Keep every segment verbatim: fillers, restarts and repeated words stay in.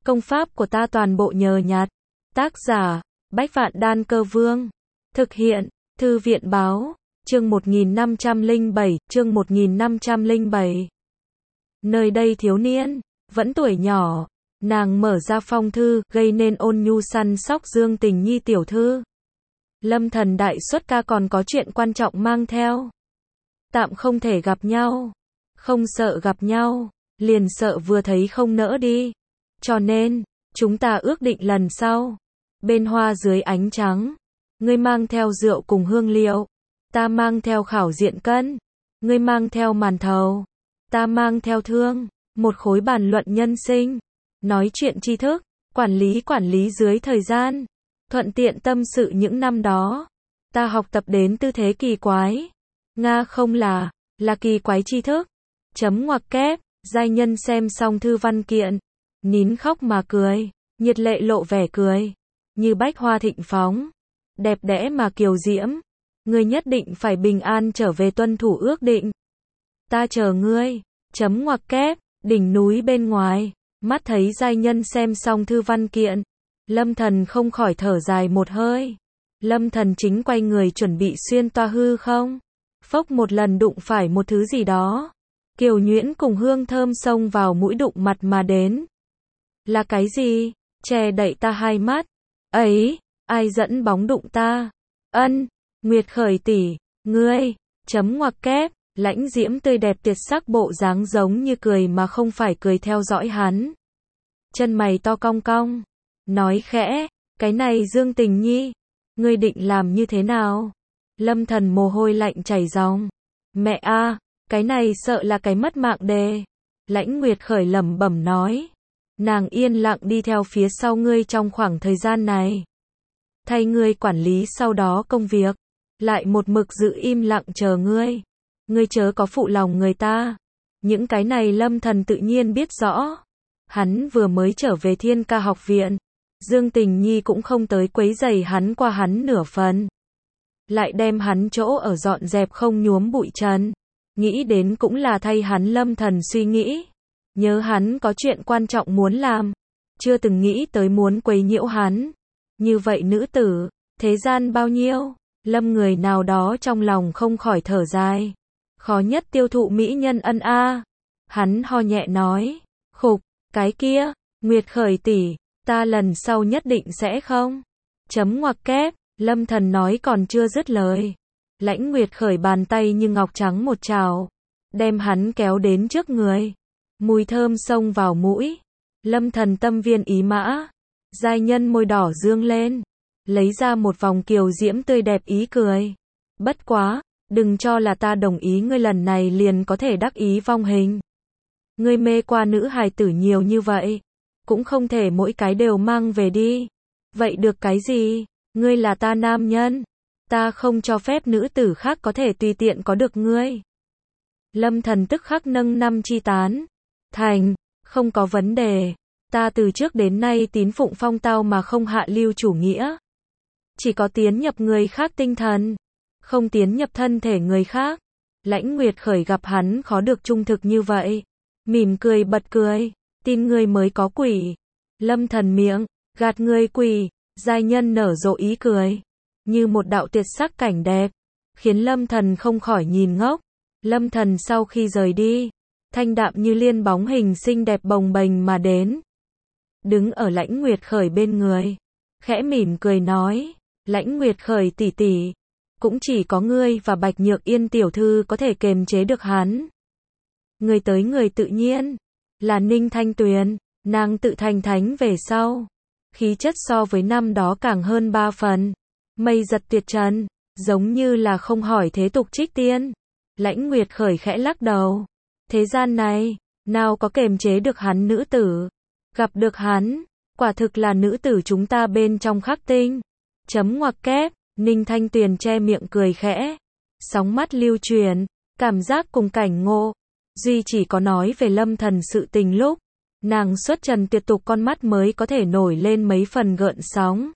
Công pháp của ta toàn bộ nhờ nhặt. Tác giả, Bách Vạn Đan Cơ Vương. Thực hiện, Thư viện Báo, chương một nghìn năm trăm lẻ bảy, chương một nghìn năm trăm lẻ bảy. Nơi đây thiếu niên, vẫn tuổi nhỏ, nàng mở ra phong thư, gây nên ôn nhu săn sóc Dương Tình Nhi tiểu thư. Lâm Thần đại xuất ca còn có chuyện quan trọng mang theo. Tạm không thể gặp nhau, không sợ gặp nhau, liền sợ vừa thấy không nỡ đi. Cho nên, chúng ta ước định lần sau. Bên hoa dưới ánh trắng, ngươi mang theo rượu cùng hương liệu, ta mang theo khảo diện cân, ngươi mang theo màn thầu, ta mang theo thương, một khối bàn luận nhân sinh, nói chuyện tri thức, quản lý quản lý dưới thời gian, thuận tiện tâm sự những năm đó. Ta học tập đến tư thế kỳ quái. Nga không là, là kỳ quái tri thức. Chấm ngoặc kép, giai nhân xem xong thư văn kiện, nín khóc mà cười, nhiệt lệ lộ vẻ cười, như bách hoa thịnh phóng, đẹp đẽ mà kiều diễm. Ngươi nhất định phải bình an trở về tuân thủ ước định. Ta chờ ngươi, chấm ngoặc kép, đỉnh núi bên ngoài, mắt thấy giai nhân xem xong thư văn kiện. Lâm Thần không khỏi thở dài một hơi. Lâm Thần chính quay người chuẩn bị xuyên toa hư không. Phốc một lần đụng phải một thứ gì đó. Kiều nhuyễn cùng hương thơm xông vào mũi đụng mặt mà đến. Là cái gì? Che đậy ta hai mắt. Ấy, ai dẫn bóng đụng ta? Ân, Nguyệt Khởi tỷ, ngươi, chấm ngoặc kép, lãnh diễm tươi đẹp tuyệt sắc bộ dáng giống như cười mà không phải cười theo dõi hắn. Chân mày to cong cong, nói khẽ, cái này Dương Tình Nhi, ngươi định làm như thế nào? Lâm Thần mồ hôi lạnh chảy ròng. Mẹ a, cái này sợ là cái mất mạng đề. Lãnh Nguyệt Khởi lẩm bẩm nói. Nàng yên lặng đi theo phía sau ngươi trong khoảng thời gian này. Thay ngươi quản lý sau đó công việc. Lại một mực giữ im lặng chờ ngươi. Ngươi chớ có phụ lòng người ta. Những cái này Lâm Thần tự nhiên biết rõ. Hắn vừa mới trở về Thiên Ca học viện. Dương Tình Nhi cũng không tới quấy rầy hắn qua hắn nửa phần. Lại đem hắn chỗ ở dọn dẹp không nhuốm bụi trần. Nghĩ đến cũng là thay hắn Lâm Thần suy nghĩ. Nhớ hắn có chuyện quan trọng muốn làm. Chưa từng nghĩ tới muốn quấy nhiễu hắn. Như vậy nữ tử, thế gian bao nhiêu? Lâm người nào đó trong lòng không khỏi thở dài. Khó nhất tiêu thụ mỹ nhân ân a. Hắn ho nhẹ nói. Khục, cái kia, Nguyệt Khởi tỷ, ta lần sau nhất định sẽ không. Chấm ngoặc kép, Lâm Thần nói còn chưa dứt lời. Lãnh Nguyệt Khởi bàn tay như ngọc trắng một trào. Đem hắn kéo đến trước người. Mùi thơm xông vào mũi. Lâm Thần tâm viên ý mã. Giai nhân môi đỏ dương lên. Lấy ra một vòng kiều diễm tươi đẹp ý cười. Bất quá, đừng cho là ta đồng ý ngươi lần này liền có thể đắc ý vong hình. Ngươi mê qua nữ hài tử nhiều như vậy. Cũng không thể mỗi cái đều mang về đi. Vậy được cái gì? Ngươi là ta nam nhân. Ta không cho phép nữ tử khác có thể tùy tiện có được ngươi. Lâm Thần tức khắc nâng năm chi tán. Thành, không có vấn đề. Ta từ trước đến nay tín phụng phong tao mà không hạ lưu chủ nghĩa. Chỉ có tiến nhập người khác tinh thần. Không tiến nhập thân thể người khác. Lãnh Nguyệt Khởi gặp hắn khó được trung thực như vậy. Mỉm cười bật cười. Tin ngươi mới có quỷ. Lâm Thần miệng, gạt ngươi quỷ. Giai nhân nở rộ ý cười. Như một đạo tuyệt sắc cảnh đẹp. Khiến Lâm Thần không khỏi nhìn ngốc. Lâm Thần sau khi rời đi. Thanh đạm như liên bóng hình xinh đẹp bồng bềnh mà đến. Đứng ở Lãnh Nguyệt Khởi bên người. Khẽ mỉm cười nói. Lãnh Nguyệt Khởi tỷ tỷ. Cũng chỉ có ngươi và Bạch Nhược Yên tiểu thư có thể kềm chế được hắn. Người tới người tự nhiên. Là Ninh Thanh Tuyền. Nàng tự thành thánh về sau. Khí chất so với năm đó càng hơn ba phần. Mây giật tuyệt trần. Giống như là không hỏi thế tục trích tiên. Lãnh Nguyệt Khởi khẽ lắc đầu. Thế gian này, nào có kềm chế được hắn nữ tử. Gặp được hắn, quả thực là nữ tử chúng ta bên trong khắc tinh. Chấm ngoặc kép, Ninh Thanh Tuyền che miệng cười khẽ. Sóng mắt lưu truyền, cảm giác cùng cảnh ngộ. Duy chỉ có nói về Lâm Thần sự tình lúc. Nàng xuất trần tuyệt tục con mắt mới có thể nổi lên mấy phần gợn sóng.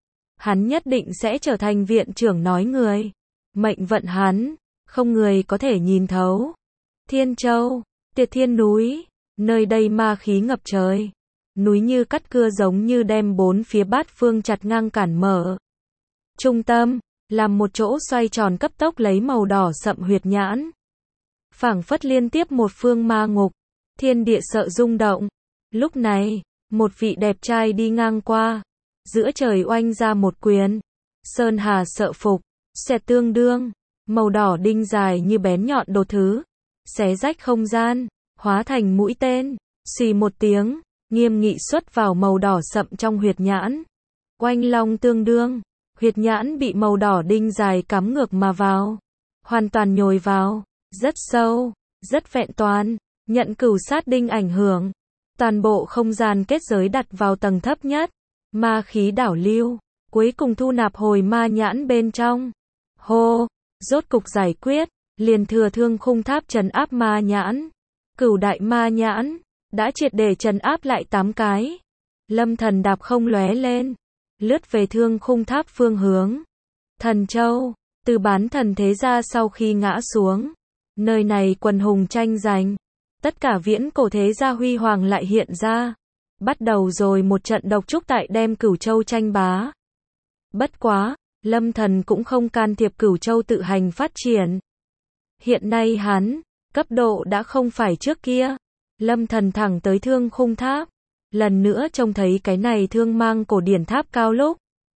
Hắn nhất định sẽ trở thành viện trưởng nói người. Mệnh vận hắn, không người có thể nhìn thấu. Thiên Châu, Tuyệt Thiên núi, nơi đây ma khí ngập trời. núi như cắt cưa giống như đem bốn phía bát phương chặt ngang cản mở. Trung tâm, làm một chỗ xoay tròn cấp tốc lấy màu đỏ sậm huyệt nhãn. Phảng phất liên tiếp một phương ma ngục, thiên địa sợ rung động. Lúc này, một vị đẹp trai đi ngang qua, giữa trời oanh ra một quyền. Sơn hà sợ phục, xẹt tương đương, màu đỏ đinh dài như bén nhọn đồ thứ, xé rách không gian, hóa thành mũi tên, xì một tiếng, nghiêm nghị xuất vào màu đỏ sậm trong huyệt nhãn. Oanh long tương đương, huyệt nhãn bị màu đỏ đinh dài cắm ngược mà vào, hoàn toàn nhồi vào, rất sâu, rất vẹn toàn, nhận cửu sát đinh ảnh hưởng. Toàn bộ không gian kết giới đặt vào tầng thấp nhất, ma khí đảo lưu, cuối cùng thu nạp hồi ma nhãn bên trong. Hô, rốt cục giải quyết, liền thừa thương khung tháp trấn áp ma nhãn. Cửu đại ma nhãn, đã triệt để trấn áp lại tám cái. Lâm Thần đạp không lóe lên, lướt về thương khung tháp phương hướng. Thần Châu, từ bán thần thế gia sau khi ngã xuống, nơi này quần hùng tranh giành. Tất cả viễn cổ thế gia huy hoàng lại hiện ra. Bắt đầu rồi một trận độc trúc tại đem Cửu Châu tranh bá. Bất quá, Lâm Thần cũng không can thiệp Cửu Châu tự hành phát triển. Hiện nay hắn, cấp độ đã không phải trước kia. Lâm Thần thẳng tới thương khung tháp. Lần nữa trông thấy cái này thương mang cổ điển tháp cao lúc.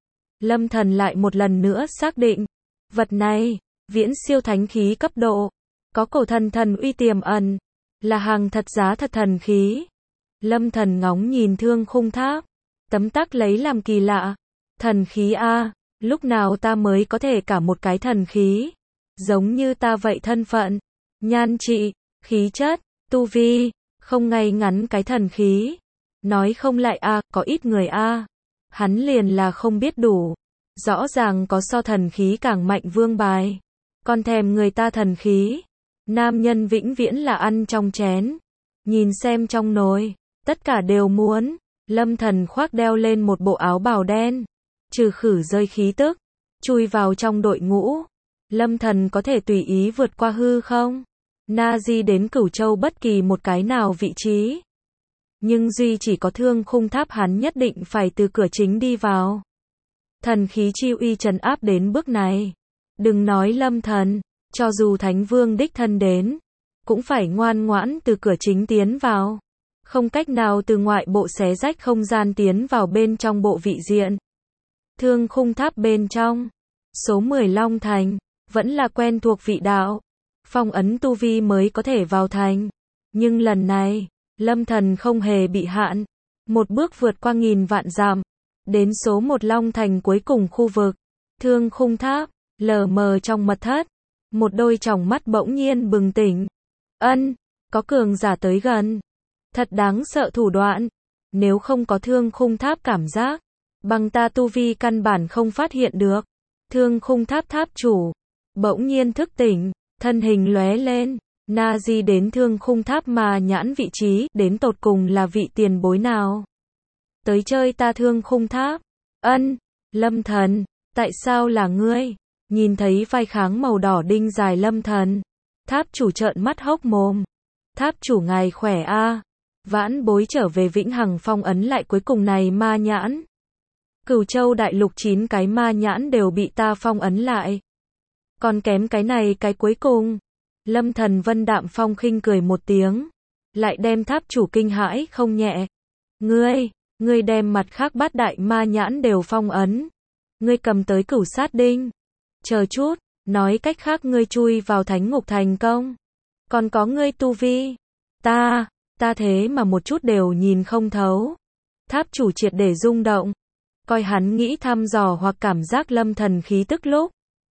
Lâm Thần lại một lần nữa xác định. Vật này, viễn siêu thánh khí cấp độ. Có cổ thần thần uy tiềm ẩn. Là hàng thật giá thật thần khí. Lâm Thần ngóng nhìn thương khung tháp. Tấm tắc lấy làm kỳ lạ. Thần khí a, lúc nào ta mới có thể cả một cái thần khí. Giống như ta vậy thân phận, nhan trị, khí chất, tu vi, không ngay ngắn cái thần khí. Nói không lại a, có ít người a. Hắn liền là không biết đủ. Rõ ràng có so thần khí càng mạnh vương bài. Còn thèm người ta thần khí. Nam nhân vĩnh viễn là ăn trong chén. Nhìn xem trong nồi, tất cả đều muốn. Lâm Thần khoác đeo lên một bộ áo bào đen. Trừ khử rơi khí tức. Chui vào trong đội ngũ. Lâm Thần có thể tùy ý vượt qua hư không? Na di đến Cửu Châu bất kỳ một cái nào vị trí. Nhưng duy chỉ có thương khung tháp hắn nhất định phải từ cửa chính đi vào. Thần khí chi uy trấn áp đến bước này. Đừng nói Lâm Thần. Cho dù Thánh Vương đích thân đến, cũng phải ngoan ngoãn từ cửa chính tiến vào. Không cách nào từ ngoại bộ xé rách không gian tiến vào bên trong bộ vị diện. Thương khung tháp bên trong. Số mười Long Thành, vẫn là quen thuộc vị đạo. Phong ấn tu vi mới có thể vào thành. Nhưng lần này, Lâm Thần không hề bị hạn. Một bước vượt qua nghìn vạn dặm. Đến số một Long Thành cuối cùng khu vực. Thương khung tháp, lờ mờ trong mật thất. Một đôi tròng mắt bỗng nhiên bừng tỉnh. Ân, có cường giả tới gần. Thật đáng sợ thủ đoạn. Nếu không có thương khung tháp cảm giác, bằng ta tu vi căn bản không phát hiện được. Thương khung tháp tháp chủ bỗng nhiên thức tỉnh, thân hình lóe lên. Na di đến thương khung tháp mà nhãn vị trí, đến tột cùng là vị tiền bối nào? Tới chơi ta thương khung tháp. Ân, Lâm Thần, tại sao là ngươi? Nhìn thấy vai kháng màu đỏ đinh dài Lâm Thần. Tháp chủ trợn mắt hốc mồm. Tháp chủ ngài khỏe a. Vãn bối trở về vĩnh hằng phong ấn lại cuối cùng này ma nhãn. Cửu Châu đại lục chín cái ma nhãn đều bị ta phong ấn lại. Còn kém cái này cái cuối cùng. Lâm Thần vân đạm phong khinh cười một tiếng. Lại đem tháp chủ kinh hãi không nhẹ. Ngươi, ngươi đem mặt khác bát đại ma nhãn đều phong ấn. Ngươi cầm tới cửu sát đinh. Chờ chút, nói cách khác ngươi chui vào thánh ngục thành công. Còn có ngươi tu vi. Ta, ta thế mà một chút đều nhìn không thấu. Tháp chủ triệt để rung động. Coi hắn nghĩ thăm dò hoặc cảm giác Lâm Thần khí tức lúc.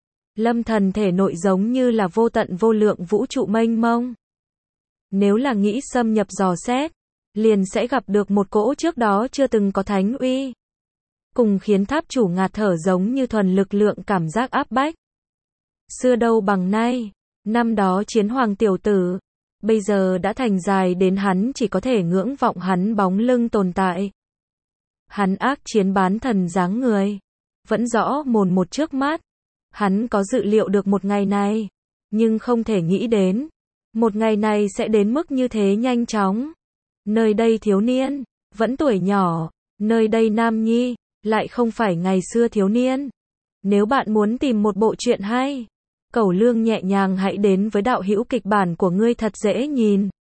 Lâm Thần thể nội giống như là vô tận vô lượng vũ trụ mênh mông. Nếu là nghĩ xâm nhập dò xét, liền sẽ gặp được một cỗ trước đó chưa từng có thánh uy. Cùng khiến tháp chủ ngạt thở giống như thuần lực lượng cảm giác áp bách. Xưa đâu bằng nay, năm đó chiến hoàng tiểu tử, bây giờ đã thành dài đến hắn chỉ có thể ngưỡng vọng hắn bóng lưng tồn tại. Hắn ác chiến bán thần dáng người, vẫn rõ mồn một trước mắt. Hắn có dự liệu được một ngày này, nhưng không thể nghĩ đến, một ngày này sẽ đến mức như thế nhanh chóng. Nơi đây thiếu niên, vẫn tuổi nhỏ, nơi đây nam nhi, lại không phải ngày xưa thiếu niên. Nếu bạn muốn tìm một bộ truyện hay, Cẩu Lương nhẹ nhàng hãy đến với đạo hữu kịch bản của ngươi thật dễ nhìn.